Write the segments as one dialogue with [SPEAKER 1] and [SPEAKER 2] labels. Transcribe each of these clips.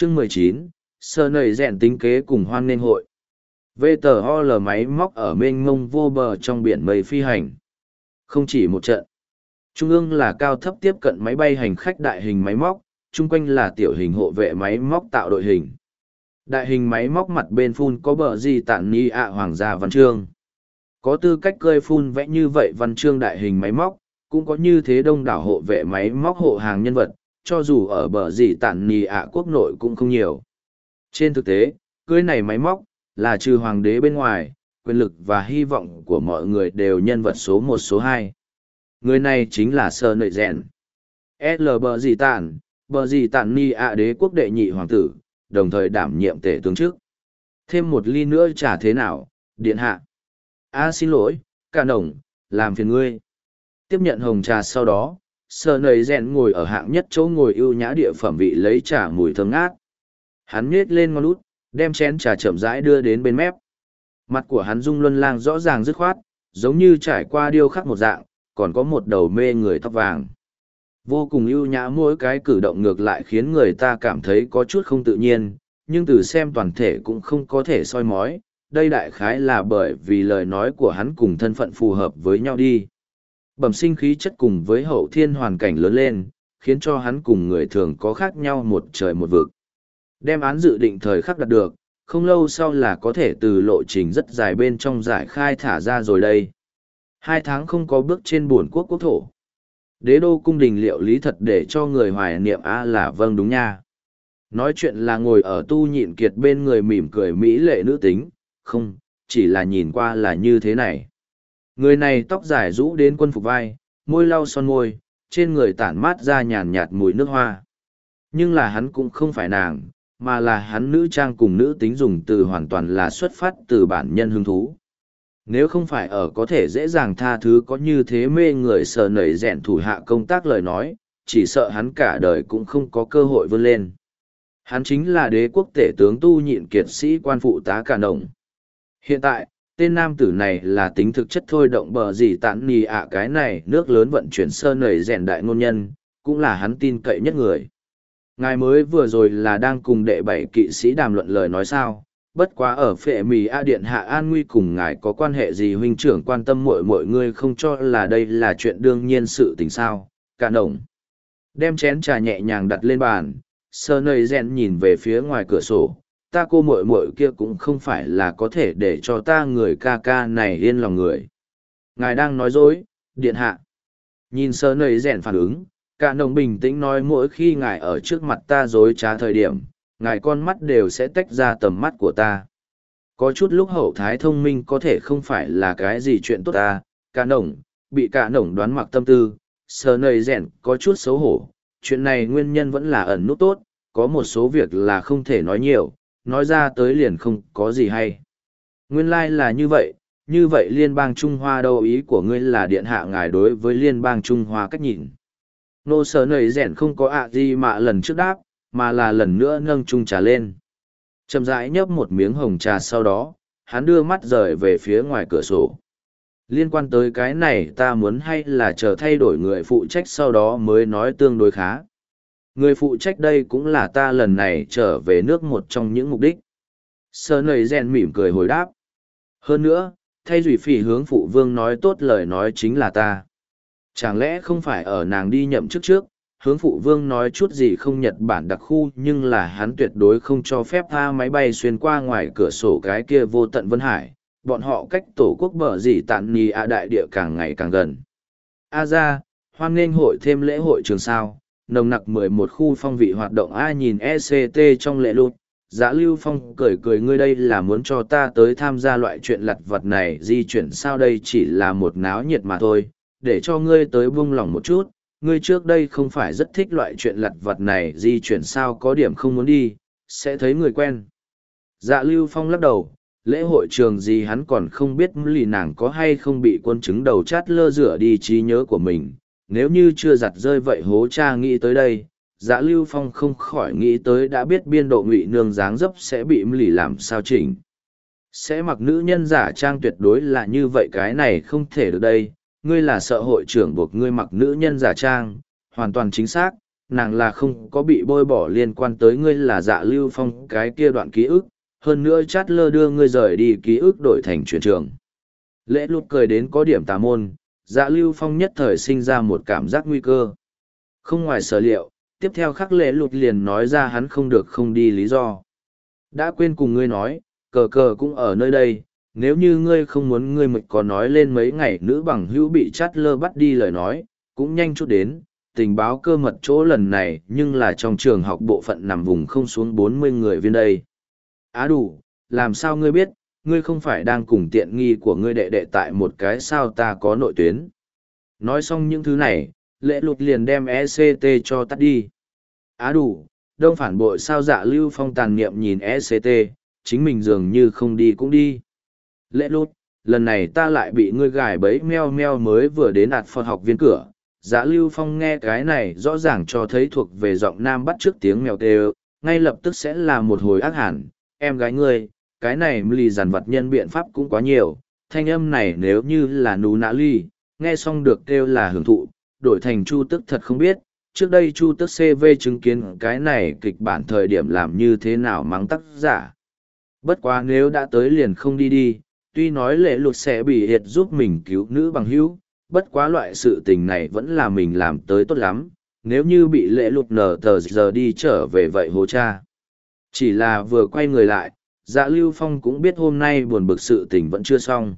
[SPEAKER 1] Chương 19, sơ nầy rèn tính kế cùng hoan nghênh hội. VTOL máy móc ở mênh mông vô bờ trong biển mây phi hành. Không chỉ một trận. Trung ương là cao thấp tiếp cận máy bay hành khách đại hình máy móc, chung quanh là tiểu hình hộ vệ máy móc tạo đội hình. Đại hình máy móc mặt bên phun có bờ gì tản ni ạ hoàng gia văn chương. Có tư cách cơi phun vẽ như vậy văn chương đại hình máy móc, cũng có như thế đông đảo hộ vệ máy móc hộ hàng nhân vật, cho dù ở bờ gì tản ni ạ quốc nội cũng không nhiều. Trên thực tế, cưới này máy móc, là trừ hoàng đế bên ngoài, quyền lực và hy vọng của mọi người đều nhân vật số một số hai. Người này chính là Sơ Nợi Rèn. L. Bờ gì tản ni ạ đế quốc đệ nhị hoàng tử, đồng thời đảm nhiệm tể tướng trước. Thêm một ly nữa chả thế nào, điện hạ. Xin lỗi, cả nổng, làm phiền ngươi. Tiếp nhận hồng trà sau đó, Sơ Nợi Rèn ngồi ở hạng nhất chỗ ngồi ưu nhã địa phẩm vị lấy trà mùi thơm ngát. Hắn nhếch lên ngón út, đem chén trà chậm rãi đưa đến bên mép. Mặt của hắn rung luân lang rõ ràng dứt khoát, giống như trải qua điêu khắc một dạng, còn có một đầu mê người tóc vàng. Vô cùng ưu nhã, mỗi cái cử động ngược lại khiến người ta cảm thấy có chút không tự nhiên, nhưng từ xem toàn thể cũng không có thể soi mói. Đây đại khái là bởi vì lời nói của hắn cùng thân phận phù hợp với nhau đi. Bẩm sinh khí chất cùng với hậu thiên hoàn cảnh lớn lên, khiến cho hắn cùng người thường có khác nhau một trời một vực. Đem án dự định thời khắc đạt được, không lâu sau là có thể từ lộ trình rất dài bên trong giải khai thả ra rồi đây. 2 tháng không có bước trên buồn quốc quốc thổ. Đế đô cung đình liệu lý thật để cho người hoài niệm là vâng đúng nha. Nói chuyện là ngồi ở Tu Nhịn Kiệt bên người mỉm cười mỹ lệ nữ tính, không, chỉ là nhìn qua là như thế này. Người này tóc dài rũ đến quân phục vai, môi lau son môi, trên người tản mát ra nhàn nhạt mùi nước hoa. Nhưng là hắn cũng không phải nàng, mà là hắn nữ trang cùng nữ tính dùng từ hoàn toàn là xuất phát từ bản nhân hứng thú. Nếu không phải ở có thể dễ dàng tha thứ có như thế mê người Sờ Nẩy Rèn thủ hạ công tác lời nói, chỉ sợ hắn cả đời cũng không có cơ hội vươn lên. Hắn chính là đế quốc tể tướng Tu Nhịn Kiệt sĩ quan phụ tá Cả Nổng. Hiện tại, tên nam tử này là tính thực chất thôi động bờ gì tản nì ạ cái này nước lớn vận chuyển Sờ Nẩy Rèn đại ngôn nhân, cũng là hắn tin cậy nhất người. Ngài mới vừa rồi là đang cùng đệ 7 kỵ sĩ đàm luận lời nói sao, bất quá ở phệ mì A Điện Hạ an nguy cùng ngài có quan hệ gì, huynh trưởng quan tâm mọi người không cho là đây là chuyện đương nhiên sự tình sao. Cả nổng đem chén trà nhẹ nhàng đặt lên bàn, Sơ Nây Rèn nhìn về phía ngoài cửa sổ. Ta cô muội kia cũng không phải là có thể để cho ta người ca ca này yên lòng người. Ngài đang nói dối, Điện Hạ. Nhìn Sơ Nây Rèn phản ứng, Cả nồng bình tĩnh nói, mỗi khi ngài ở trước mặt ta dối trá thời điểm, ngài con mắt đều sẽ tách ra tầm mắt của ta. Có chút lúc hậu thái thông minh có thể không phải là cái gì chuyện tốt ta. Cả nồng, bị cả nồng đoán mặc tâm tư, Sờ Nây Rèn có chút xấu hổ. Chuyện này nguyên nhân vẫn là ẩn nút tốt, có một số việc là không thể nói nhiều, nói ra tới liền không có gì hay. Nguyên lai là như vậy Liên bang Trung Hoa đâu, ý của ngươi là Điện Hạ ngài đối với Liên bang Trung Hoa cách nhìn. Nô Sờ Nây Rèn không có gì mà lần trước đáp, mà là lần nữa nâng chung trà lên. Chậm rãi nhấp một miếng hồng trà sau đó, hắn đưa mắt rời về phía ngoài cửa sổ. Liên quan tới cái này ta muốn hay là chờ thay đổi người phụ trách sau đó mới nói tương đối khá. Người phụ trách đây cũng là ta lần này trở về nước một trong những mục đích. Sờ Nây Rèn mỉm cười hồi đáp. Hơn nữa, thay dùy phỉ hướng phụ vương nói tốt lời nói chính là ta. Chẳng lẽ không phải ở nàng đi nhậm chức trước, hướng phụ vương nói chút gì không Nhật Bản đặc khu, nhưng là hắn tuyệt đối không cho phép tha máy bay xuyên qua ngoài cửa sổ cái kia vô tận Vân Hải, bọn họ cách tổ quốc bờ gì tản nì ạ đại địa càng ngày càng gần. Ra, hoan nghênh hội thêm lễ hội trường sao, nồng nặc 11 khu phong vị hoạt động. Nhìn ECT trong lễ lụt, Dạ Lưu Phong cười cười, ngươi đây là muốn cho ta tới tham gia loại chuyện lặt vặt này di chuyển sao, đây chỉ là một náo nhiệt mà thôi, để cho ngươi tới buông lòng một chút. Ngươi trước đây không phải rất thích loại chuyện lặt vặt này di chuyển sao, có điểm không muốn đi, sẽ thấy người quen. Dạ Lưu Phong lắc đầu, lễ hội trường gì hắn còn không biết lì nàng có hay không bị quân chứng đầu chát lơ rửa đi trí nhớ của mình, nếu như chưa giặt rơi vậy hố cha. Nghĩ tới đây, Dạ Lưu Phong không khỏi nghĩ tới đã biết biên độ Ngụy Nương dáng dấp sẽ bị lì làm sao chỉnh. Sẽ mặc nữ nhân giả trang tuyệt đối là như vậy, cái này không thể được đây. Ngươi là sợ hội trưởng buộc ngươi mặc nữ nhân giả trang, hoàn toàn chính xác, nàng là không có bị bôi bỏ liên quan tới ngươi là Dạ Lưu Phong cái kia đoạn ký ức, hơn nữa chát lơ đưa ngươi rời đi ký ức đổi thành chuyển trường. Lễ lụt cười đến có điểm tà môn, Dạ Lưu Phong nhất thời sinh ra một cảm giác nguy cơ. Không ngoài sở liệu, tiếp theo khắc lễ lụt liền nói ra hắn không được không đi lý do. Đã quên cùng ngươi nói, cờ cờ cũng ở nơi đây, nếu như ngươi không muốn ngươi mực có nói lên mấy ngày nữ bằng hữu bị chát lơ bắt đi lời nói, cũng nhanh chút đến, tình báo cơ mật chỗ lần này nhưng là trong trường học bộ phận nằm vùng không xuống 40 người viên đây. Á đủ, làm sao ngươi biết, ngươi không phải đang cùng tiện nghi của ngươi đệ đệ tại một cái sao ta có nội tuyến. Nói xong những thứ này, lễ lụt liền đem ECT cho tắt đi. Á đủ, đông phản bội sao Dạ Lưu Phong tàn niệm nhìn ECT, chính mình dường như không đi cũng đi. Lễ lụt, lần này ta lại bị ngươi gài bẫy meo meo mới vừa đến ạt phật học viên cửa. Dạ Lưu Phong nghe cái này rõ ràng cho thấy thuộc về giọng nam bắt trước tiếng mèo tê, ngay lập tức sẽ là một hồi ác hẳn. Em gái ngươi, cái này lì dàn vật nhân biện pháp cũng quá nhiều, thanh âm này nếu như là nú nã ly, nghe xong được kêu là hưởng thụ, đổi thành chu tức thật không biết, trước đây chu tức CV chứng kiến cái này kịch bản thời điểm làm như thế nào mắng tác giả. Bất quá nếu đã tới liền không đi đi, tuy nói lệ lụt sẽ bị hiệt giúp mình cứu nữ bằng hữu, bất quá loại sự tình này vẫn là mình làm tới tốt lắm, nếu như bị lệ lụt nở tờ giờ đi trở về vậy hố cha. Chỉ là vừa quay người lại, Dạ Lưu Phong cũng biết hôm nay buồn bực sự tình vẫn chưa xong.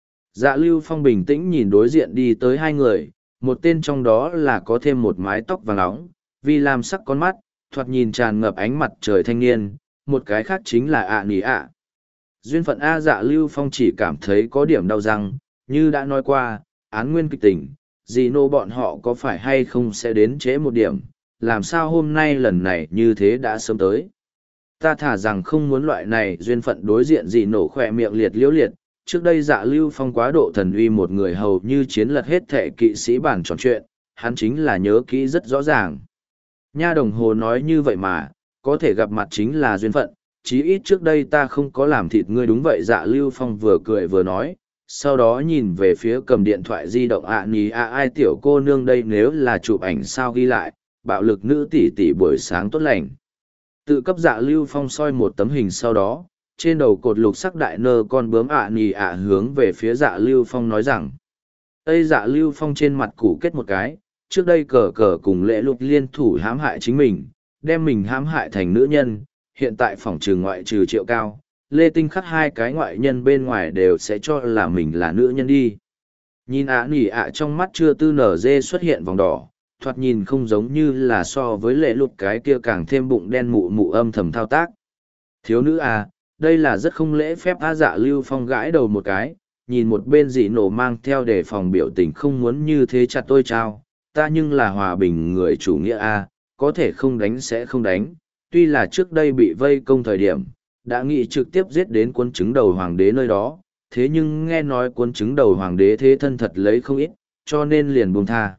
[SPEAKER 1] Dạ Lưu Phong bình tĩnh nhìn đối diện đi tới hai người, một tên trong đó là có thêm một mái tóc vàng óng, vì làm sắc con mắt, thoạt nhìn tràn ngập ánh mặt trời thanh niên, một cái khác chính là ạ nỉ ạ. Duyên phận A. Dạ Lưu Phong chỉ cảm thấy có điểm đau răng, như đã nói qua, án nguyên kịch tình, dì nô bọn họ có phải hay không sẽ đến trễ một điểm, làm sao hôm nay lần này như thế đã sớm tới. Ta thả rằng không muốn loại này duyên phận đối diện dì nổ khỏe miệng liệt liễu liệt, trước đây Dạ Lưu Phong quá độ thần uy một người hầu như chiến lật hết thệ kỵ sĩ bản tròn chuyện, hắn chính là nhớ kỹ rất rõ ràng. Nha đồng hồ nói như vậy mà, có thể gặp mặt chính là duyên phận, chí ít trước đây ta không có làm thịt ngươi đúng vậy. Dạ Lưu Phong vừa cười vừa nói, sau đó nhìn về phía cầm điện thoại di động nhì ai tiểu cô nương đây nếu là chụp ảnh sao ghi lại, bạo lực nữ tỷ tỷ buổi sáng tốt lành. Tự cấp Dạ Lưu Phong soi một tấm hình sau đó, trên đầu cột lục sắc đại nơ con bướm nhì hướng về phía Dạ Lưu Phong nói rằng. Tây Dạ Lưu Phong trên mặt củ kết một cái, trước đây cờ cờ cùng lễ lục liên thủ hãm hại chính mình, đem mình hãm hại thành nữ nhân, hiện tại phòng trừ ngoại trừ Triệu Cao, Lê Tinh Khắc hai cái ngoại nhân bên ngoài đều sẽ cho là mình là nữ nhân đi. Nhìn nhì trong mắt chưa tư nở dê xuất hiện vòng đỏ, thoạt nhìn không giống như là so với lễ lục cái kia càng thêm bụng đen mụ mụ âm thầm thao tác. Thiếu nữ đây là rất không lễ phép. Dạ Lưu Phong gãi đầu một cái, nhìn một bên dị nổ mang theo để phòng biểu tình không muốn như thế chặt tôi trao, ta nhưng là hòa bình người chủ nghĩa có thể không đánh sẽ không đánh, tuy là trước đây bị vây công thời điểm, đã nghĩ trực tiếp giết đến quân chứng đầu hoàng đế nơi đó, thế nhưng nghe nói quân chứng đầu hoàng đế thế thân thật lấy không ít, cho nên liền buông tha.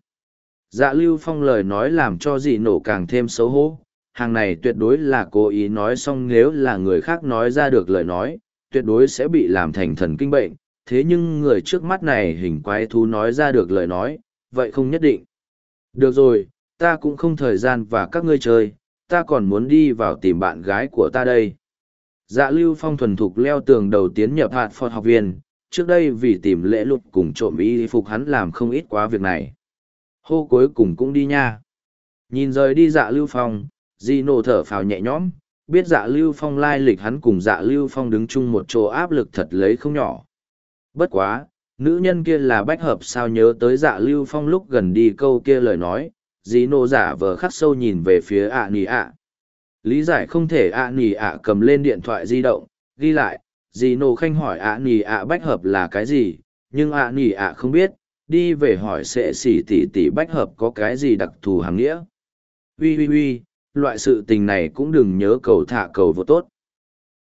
[SPEAKER 1] Dạ Lưu Phong lời nói làm cho dị nổ càng thêm xấu hổ, hàng này tuyệt đối là cố ý nói xong, nếu là người khác nói ra được lời nói, tuyệt đối sẽ bị làm thành thần kinh bệnh, thế nhưng người trước mắt này hình quái thú nói ra được lời nói, vậy không nhất định. Được rồi, ta cũng không thời gian và các ngươi chơi, ta còn muốn đi vào tìm bạn gái của ta đây. Dạ Lưu Phong thuần thục leo tường đầu tiến nhập hạt phật học viên, trước đây vì tìm lễ lụt cùng trộm y phục hắn làm không ít quá việc này. Hô cuối cùng cũng đi nha. Nhìn rời đi Dạ Lưu Phong, Di nổ thở phào nhẹ nhõm, biết Dạ Lưu Phong lai lịch hắn cùng Dạ Lưu Phong đứng chung một chỗ áp lực thật lấy không nhỏ. Bất quá, nữ nhân kia là bách hợp sao nhớ tới Dạ Lưu Phong lúc gần đi câu kia lời nói, Di nổ giả vờ khắc sâu nhìn về phía nhì Lý giải không thể nhì cầm lên điện thoại di động, ghi lại, Di nổ khanh hỏi nhì bách hợp là cái gì, nhưng nhì không biết, đi về hỏi sệ xỉ tỷ bách hợp có cái gì đặc thù hàng nghĩa. Ui, loại sự tình này cũng đừng nhớ cầu thả cầu vô tốt.